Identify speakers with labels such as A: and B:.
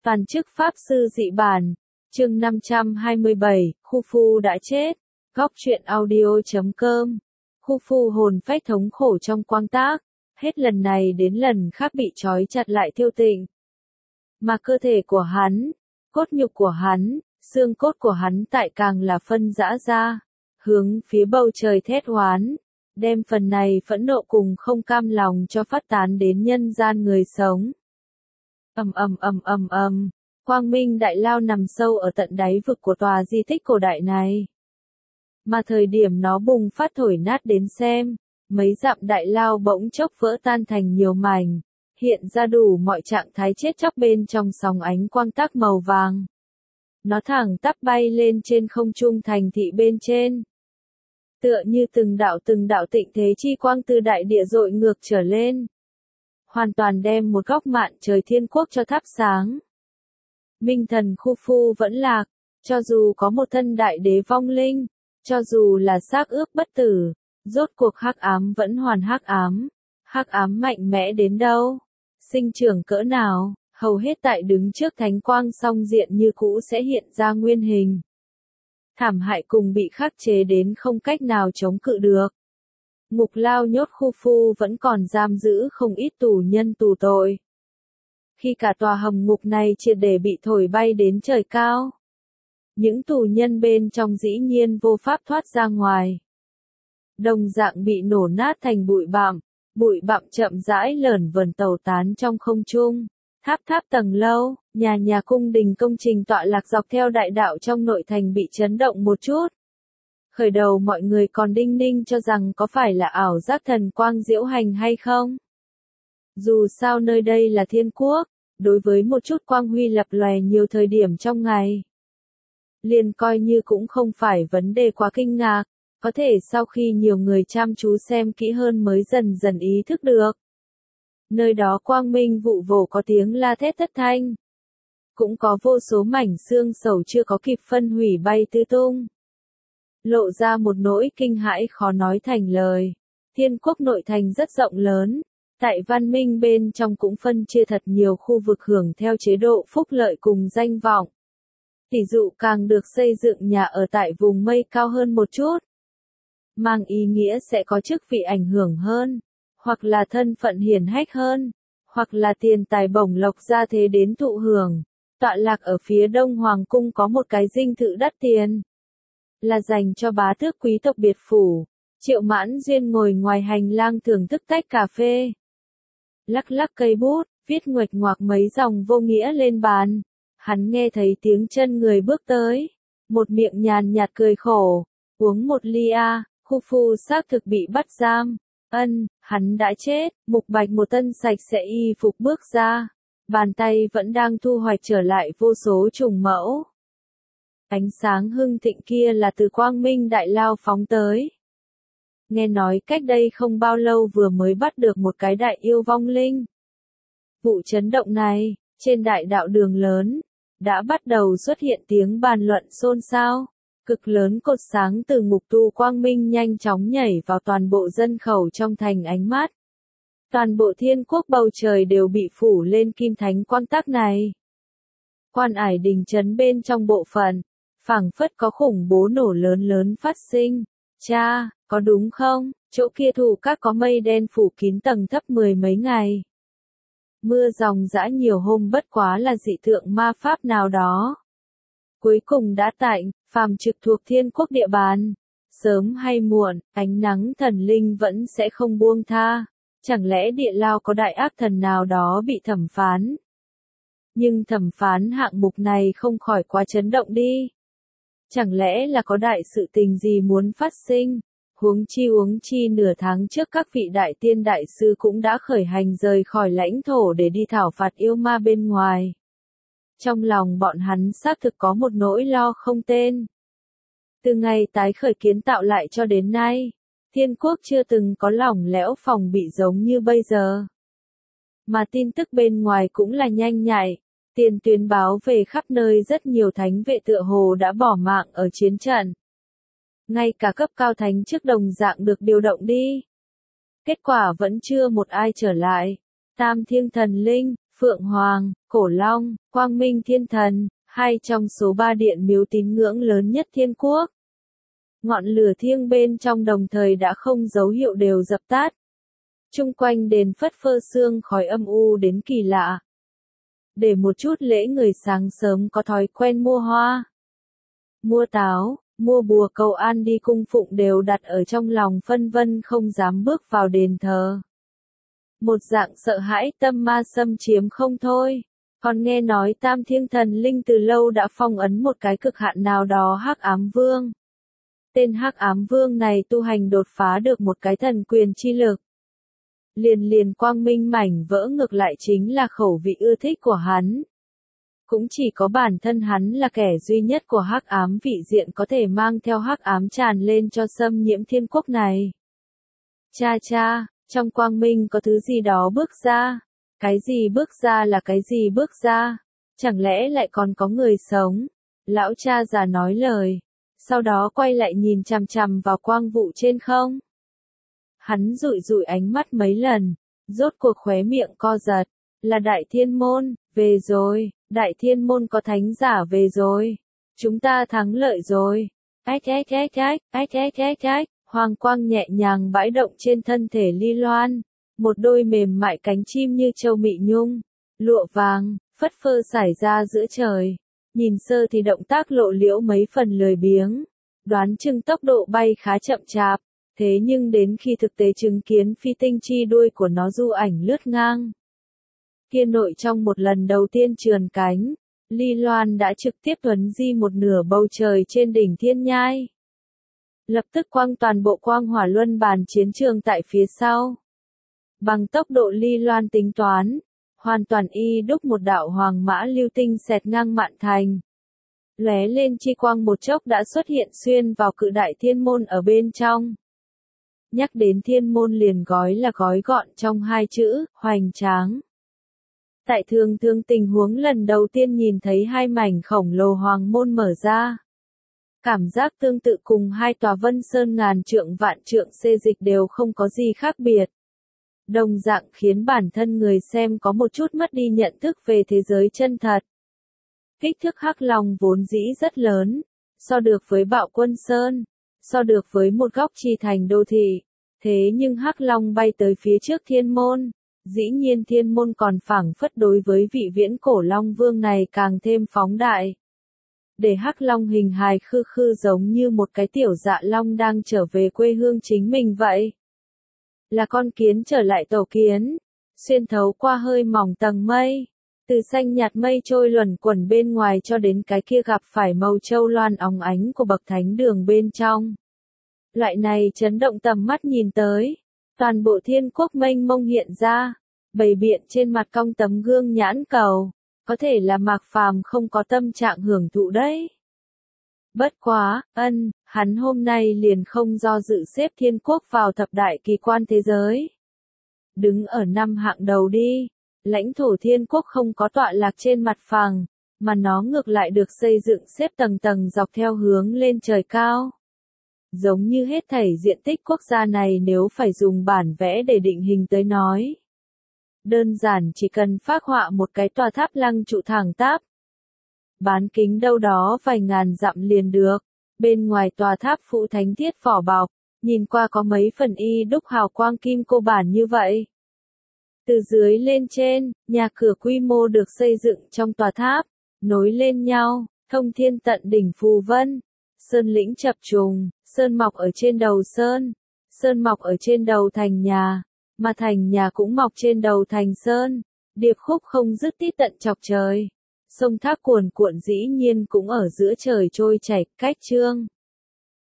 A: Toàn chức Pháp Sư Dị Bản, chương 527, Khu Phu đã chết, góc truyện audio.com, Khu Phu hồn phách thống khổ trong quang tác, hết lần này đến lần khác bị trói chặt lại thiêu tịnh. Mà cơ thể của hắn, cốt nhục của hắn, xương cốt của hắn tại càng là phân rã ra, hướng phía bầu trời thét oán, đem phần này phẫn nộ cùng không cam lòng cho phát tán đến nhân gian người sống. Quang Minh Đại Lao nằm sâu ở tận đáy vực của tòa di tích cổ đại này. Mà thời điểm nó bùng phát thổi nát đến xem, mấy dặm đại lao bỗng chốc vỡ tan thành nhiều mảnh, hiện ra đủ mọi trạng thái chết chóc bên trong sóng ánh quang tác màu vàng. Nó thẳng tắp bay lên trên không trung thành thị bên trên. Tựa như từng đạo tịnh thế chi quang từ đại địa dội ngược trở lên. Hoàn toàn đem một góc mạn trời thiên quốc cho thắp sáng. Minh thần Khu Phu vẫn lạc, cho dù có một thân đại đế vong linh, cho dù là xác ướp bất tử, rốt cuộc hắc ám vẫn hoàn hắc ám mạnh mẽ đến đâu, sinh trưởng cỡ nào, hầu hết tại đứng trước thánh quang song diện như cũ sẽ hiện ra nguyên hình. Thảm hại cùng bị khắc chế đến không cách nào chống cự được. Ngục lao nhốt Khu Phu vẫn còn giam giữ không ít tù nhân tù tội. Khi cả tòa hầm ngục này triệt để bị thổi bay đến trời cao, những tù nhân bên trong dĩ nhiên vô pháp thoát ra ngoài. Đồng dạng bị nổ nát thành bụi bặm chậm rãi lởn vởn tẩu tán trong không trung. Tháp tầng lâu, nhà cung đình công trình tọa lạc dọc theo đại đạo trong nội thành bị chấn động một chút. Khởi đầu mọi người còn đinh ninh cho rằng có phải là ảo giác thần quang diễu hành hay không. Dù sao nơi đây là thiên quốc, đối với một chút quang huy lập lòe nhiều thời điểm trong ngày, liền coi như cũng không phải vấn đề quá kinh ngạc, có thể sau khi nhiều người chăm chú xem kỹ hơn mới dần dần ý thức được. Nơi đó quang minh vụ vồ có tiếng la thét thất thanh. Cũng có vô số mảnh xương sầu chưa có kịp phân hủy bay tứ tung. Lộ ra một nỗi kinh hãi khó nói thành lời. Thiên quốc nội thành rất rộng lớn. Tại văn minh bên trong cũng phân chia thật nhiều khu vực hưởng theo chế độ phúc lợi cùng danh vọng. Tỷ dụ càng được xây dựng nhà ở tại vùng mây cao hơn một chút, mang ý nghĩa sẽ có chức vị ảnh hưởng hơn, hoặc là thân phận hiển hách hơn, hoặc là tiền tài bổng lộc ra thế đến thụ hưởng. Tọa lạc ở phía đông hoàng cung có một cái dinh thự đắt tiền, là dành cho bá tước quý tộc biệt phủ. Triệu Mãn Duyên ngồi ngoài hành lang thưởng thức tách cà phê, lắc cây bút, viết nguệch ngoạc mấy dòng vô nghĩa lên bàn. Hắn nghe thấy tiếng chân người bước tới, một miệng nhàn nhạt cười khổ, uống một ly a. Khu Phu xác thực bị bắt giam. Hắn đã chết. Mục Bạch một thân sạch sẽ y phục bước ra, bàn tay vẫn đang thu hoạch trở lại vô số trùng mẫu. Ánh sáng hưng thịnh kia là từ Quang Minh Đại Lao phóng tới. Nghe nói cách đây không bao lâu vừa mới bắt được một cái đại yêu vong linh. Vụ chấn động này, trên đại đạo đường lớn, đã bắt đầu xuất hiện tiếng bàn luận xôn xao. Cực lớn cột sáng từ ngục tù quang minh nhanh chóng nhảy vào toàn bộ dân khẩu trong thành ánh mắt. Toàn bộ thiên quốc bầu trời đều bị phủ lên kim thánh quang tác này. Quan ải đình trấn bên trong bộ phận, phảng phất có khủng bố nổ lớn phát sinh. Cha, có đúng không? Chỗ kia thủ các có mây đen phủ kín tầng thấp 10 mấy ngày. Mưa ròng rã nhiều hôm bất quá là dị tượng ma pháp nào đó. Cuối cùng đã tạnh, phàm trực thuộc thiên quốc địa bàn. Sớm hay muộn, ánh nắng thần linh vẫn sẽ không buông tha. Chẳng lẽ địa lao có đại ác thần nào đó bị thẩm phán? Nhưng thẩm phán hạng mục này không khỏi quá chấn động đi. Chẳng lẽ là có đại sự tình gì muốn phát sinh? Huống chi nửa tháng trước các vị đại tiên đại sư cũng đã khởi hành rời khỏi lãnh thổ để đi thảo phạt yêu ma bên ngoài. Trong lòng bọn hắn xác thực có một nỗi lo không tên. Từ ngày tái khởi kiến tạo lại cho đến nay, thiên quốc chưa từng có lỏng lẽo phòng bị giống như bây giờ. Mà tin tức bên ngoài cũng là nhanh nhạy, tiền tuyến báo về khắp nơi rất nhiều thánh vệ tựa hồ đã bỏ mạng ở chiến trận. Ngay cả cấp cao thánh chức đồng dạng được điều động đi. Kết quả vẫn chưa một ai trở lại. Tam Thiêng Thần Linh, Phượng Hoàng, Cổ Long, Quang Minh Thiên Thần, hai trong số 3 điện miếu tín ngưỡng lớn nhất thiên quốc. Ngọn lửa thiêng bên trong đồng thời đã không dấu hiệu đều dập tắt. Chung quanh đền phất phơ sương khói âm u đến kỳ lạ. Để một chút lễ người sáng sớm có thói quen mua hoa, mua táo, mua bùa cầu an đi cung phụng đều đặt ở trong lòng phân vân không dám bước vào đền thờ. Một dạng sợ hãi tâm ma xâm chiếm không thôi. Còn nghe nói Tam Thiên Thần Linh từ lâu đã phong ấn một cái cực hạn nào đó Hắc Ám Vương. Tên Hắc Ám Vương này tu hành đột phá được một cái thần quyền chi lực. Liền quang minh mảnh vỡ ngược lại chính là khẩu vị ưa thích của hắn. Cũng chỉ có bản thân hắn là kẻ duy nhất của Hắc Ám vị diện có thể mang theo Hắc Ám tràn lên cho xâm nhiễm thiên quốc này. Cha, trong quang minh có thứ gì đó bước ra. Cái gì bước ra là cái gì bước ra? Chẳng lẽ lại còn có người sống? Lão cha già nói lời. Sau đó quay lại nhìn chằm chằm vào quang vụ trên không. Hắn dụi ánh mắt mấy lần. Rốt cuộc khóe miệng co giật. Là Đại Thiên Môn, về rồi. Đại Thiên Môn có thánh giả về rồi. Chúng ta thắng lợi rồi. Ách. Hoàng quang nhẹ nhàng bãi động trên thân thể Ly Loan. Một đôi mềm mại cánh chim như châu mị nhung, lụa vàng, phất phơ xải ra giữa trời. Nhìn sơ thì động tác lộ liễu mấy phần lười biếng. Đoán chừng tốc độ bay khá chậm chạp. Thế nhưng đến khi thực tế chứng kiến phi tinh chi đuôi của nó du ảnh lướt ngang. Kia nội trong một lần đầu tiên trườn cánh, Ly Loan đã trực tiếp thuấn di một nửa bầu trời trên đỉnh thiên nhai. Lập tức quang toàn bộ quang hỏa luân bàn chiến trường tại phía sau. Bằng tốc độ Ly Loan tính toán, hoàn toàn y đúc một đạo hoàng mã lưu tinh xẹt ngang mạn thành. Lóe lên chi quang một chốc đã xuất hiện xuyên vào cự đại thiên môn ở bên trong. Nhắc đến thiên môn liền gói gọn trong hai chữ, hoành tráng. Tại thường tình huống lần đầu tiên nhìn thấy hai mảnh khổng lồ hoàng môn mở ra. Cảm giác tương tự cùng hai tòa Vân Sơn ngàn trượng vạn trượng xê dịch đều không có gì khác biệt. Đồng dạng khiến bản thân người xem có một chút mất đi nhận thức về thế giới chân thật. Kích thước Hắc Long vốn dĩ rất lớn, so được với Bạo Quân Sơn, so được với một góc chi thành đô thị. Thế nhưng Hắc Long bay tới phía trước thiên môn, dĩ nhiên thiên môn còn phảng phất đối với vị viễn cổ Long Vương này càng thêm phóng đại. Để Hắc Long hình hài khư giống như một cái tiểu dạ long đang trở về quê hương chính mình vậy. Là con kiến trở lại tổ kiến, xuyên thấu qua hơi mỏng tầng mây, từ xanh nhạt mây trôi luẩn quẩn bên ngoài cho đến cái kia gặp phải màu châu loan óng ánh của bậc thánh đường bên trong. Loại này chấn động tầm mắt nhìn tới, toàn bộ thiên quốc mênh mông hiện ra, bày biện trên mặt cong tấm gương nhãn cầu, có thể là Mạc Phàm không có tâm trạng hưởng thụ đấy. Bất quá, hắn hôm nay liền không do dự xếp thiên quốc vào thập đại kỳ quan thế giới. Đứng ở năm hạng đầu đi, lãnh thổ thiên quốc không có tọa lạc trên mặt phẳng, mà nó ngược lại được xây dựng xếp tầng dọc theo hướng lên trời cao. Giống như hết thảy diện tích quốc gia này nếu phải dùng bản vẽ để định hình tới nói. Đơn giản chỉ cần phác họa một cái tòa tháp lăng trụ thẳng tắp. Bán kính đâu đó vài ngàn dặm liền được, bên ngoài tòa tháp phụ thánh thiết vỏ bọc, nhìn qua có mấy phần y đúc hào quang kim cô bản như vậy. Từ dưới lên trên, nhà cửa quy mô được xây dựng trong tòa tháp, nối lên nhau, thông thiên tận đỉnh phù vân, sơn lĩnh chập trùng, sơn mọc ở trên đầu sơn mọc ở trên đầu thành nhà, mà thành nhà cũng mọc trên đầu thành sơn, điệp khúc không dứt tít tận chọc trời. Sông thác cuồn cuộn dĩ nhiên cũng ở giữa trời trôi chảy, cách trương.